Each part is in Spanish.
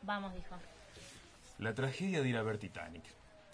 Vamos, dijo. La tragedia de ir a ver Titanic.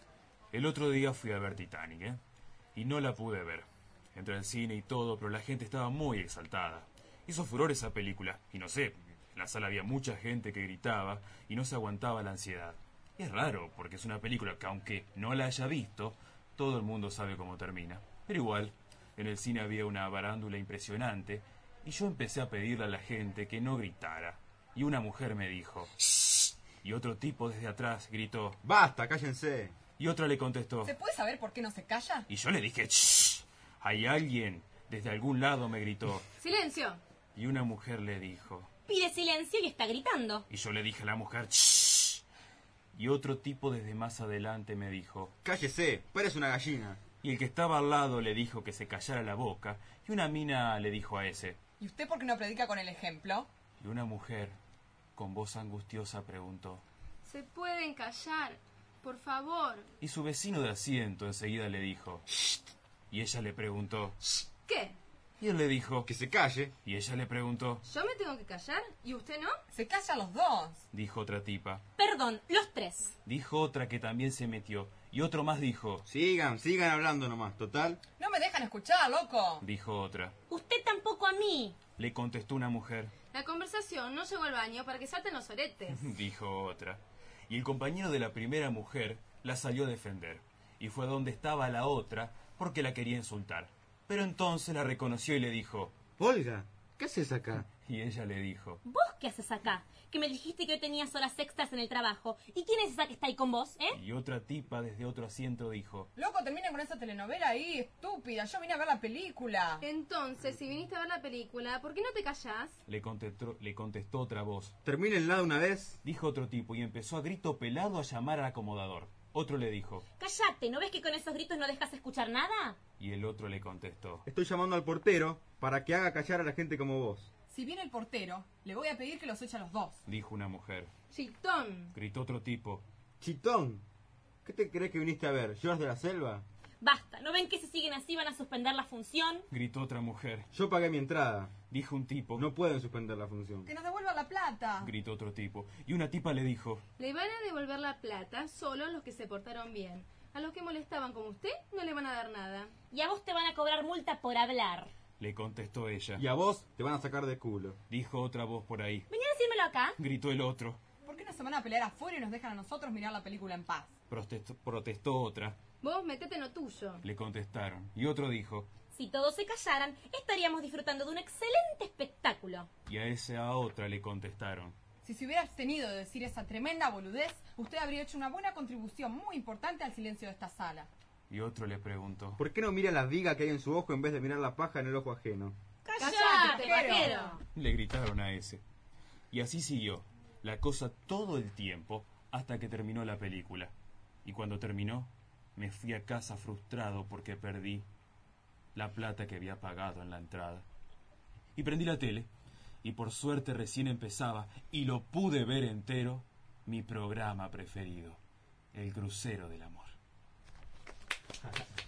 El otro día fui a ver Titanic, y no la pude ver. Entré al cine y todo, pero la gente estaba muy exaltada. Hizo furor esa película, y no sé, en la sala había mucha gente que gritaba y no se aguantaba la ansiedad. Es raro, porque es una película que aunque no la haya visto, todo el mundo sabe cómo termina. Pero igual, en el cine había una barándula impresionante, y yo empecé a pedirle a la gente que no gritara. Y una mujer me dijo... ¡Shh! Y otro tipo desde atrás gritó... ¡Basta, cállense! Y otra le contestó... ¿Se puede saber por qué no se calla? Y yo le dije... ¡Shh! Hay alguien... Desde algún lado me gritó... ¡Silencio! Y una mujer le dijo... Pide silencio y está gritando. Y yo le dije a la mujer... ¡Shh! Y otro tipo desde más adelante me dijo... ¡Cállese! ¡Parece una gallina! Y el que estaba al lado le dijo que se callara la boca. Y una mina le dijo a ese... ¿Y usted por qué no predica con el ejemplo? Y una mujer, con voz angustiosa, preguntó... ¿Se pueden callar? Por favor. Y su vecino de asiento enseguida le dijo... ¡Shh! Y ella le preguntó... ¿Qué? Y él le dijo... ¡Que se calle! Y ella le preguntó... ¿Yo me tengo que callar? ¿Y usted no? Se callan los dos. Dijo otra tipa. Perdón, los tres. Dijo otra que también se metió. Y otro más dijo... Sigan hablando nomás, total. No me dejan escuchar, loco. Dijo otra. Usted tampoco a mí. Le contestó una mujer. La conversación no llegó al baño para que salten los oretes. Dijo otra. Y el compañero de la primera mujer la salió a defender. Y fue donde estaba la otra porque la quería insultar. Pero entonces la reconoció y le dijo... Olga, ¿qué haces acá? Y ella le dijo... ¿Vos qué haces acá? Que me dijiste que hoy tenías horas extras en el trabajo. ¿Y quién es esa que está ahí con vos, Y otra tipa desde otro asiento dijo... Loco, terminen con esa telenovela ahí, estúpida. Yo vine a ver la película. Entonces, si viniste a ver la película, ¿por qué no te callás? Le contestó otra voz. Termínenla de una vez. Dijo otro tipo y empezó a grito pelado a llamar al acomodador. Otro le dijo... Cállate, ¿no ves que con esos gritos no dejas escuchar nada? Y el otro le contestó... Estoy llamando al portero para que haga callar a la gente como vos. Si viene el portero, le voy a pedir que los eche a los dos. Dijo una mujer. Chitón. Gritó otro tipo. Chitón, ¿qué te crees que viniste a ver? ¿George de la Selva? Basta, ¿no ven que si siguen así van a suspender la función? Gritó otra mujer. Yo pagué mi entrada. Dijo un tipo. No pueden suspender la función. Que nos devuelvan la plata. Gritó otro tipo. Y una tipa le dijo... Le van a devolver la plata solo a los que se portaron bien. A los que molestaban como usted no le van a dar nada. Y a vos te van a cobrar multa por hablar. Le contestó ella. Y a vos te van a sacar de culo. Dijo otra voz por ahí. Vení a decírmelo acá. Gritó el otro. ¿Por qué no se van a pelear afuera y nos dejan a nosotros mirar la película en paz? Protestó otra. Vos metete en lo tuyo. Le contestaron. Y otro dijo... Si todos se callaran, estaríamos disfrutando de un excelente espectáculo. Y a esa otra le contestaron. Si se hubiera abstenido de decir esa tremenda boludez, usted habría hecho una buena contribución muy importante al silencio de esta sala. Y otro le preguntó... ¿Por qué no mira la viga que hay en su ojo en vez de mirar la paja en el ojo ajeno? ¡Cállate, vaquero! Le gritaron a ese. Y así siguió la cosa todo el tiempo hasta que terminó la película. Y cuando terminó, me fui a casa frustrado porque perdí la plata que había pagado en la entrada. Y prendí la tele, y por suerte recién empezaba, y lo pude ver entero, mi programa preferido, El Crucero del Amor.